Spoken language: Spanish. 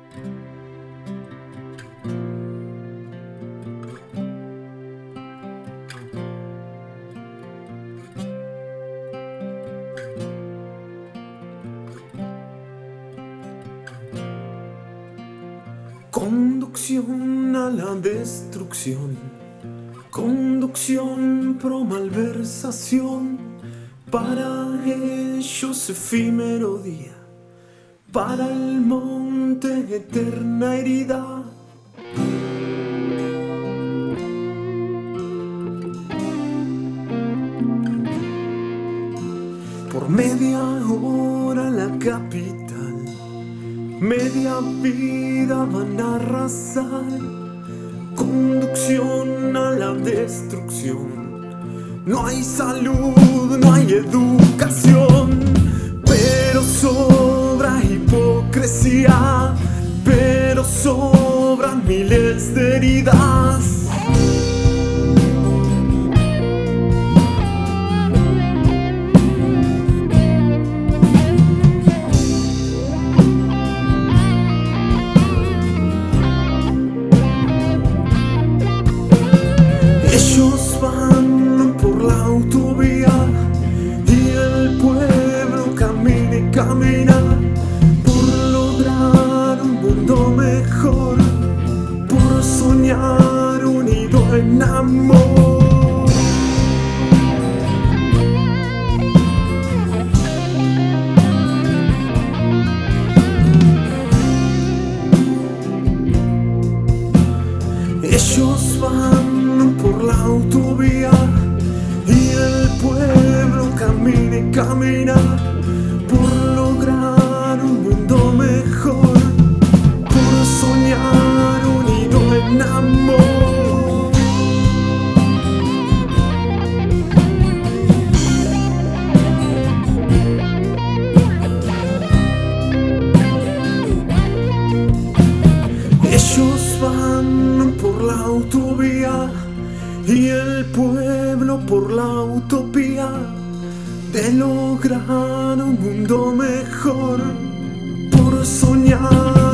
Conducción a la destrucción, conducción pro malversación, para ellos efímero día, para el monte eterna herida. Por media hora la capital, media vida van a arrasar. Conducción a la destrucción. No hay salud, no hay educación, pero sobra hipocresía, pero sobran miles de heridas. Ellos van por la autovía y el pueblo camina y camina por lograr un mundo mejor, por soñar unido en amor. Ellos van por la autovía y el pueblo camina y camina por lograr un mundo mejor, por soñar unido en amor. Ellos van por la autovía y el pueblo por la utopía de lograr un mundo mejor, por soñar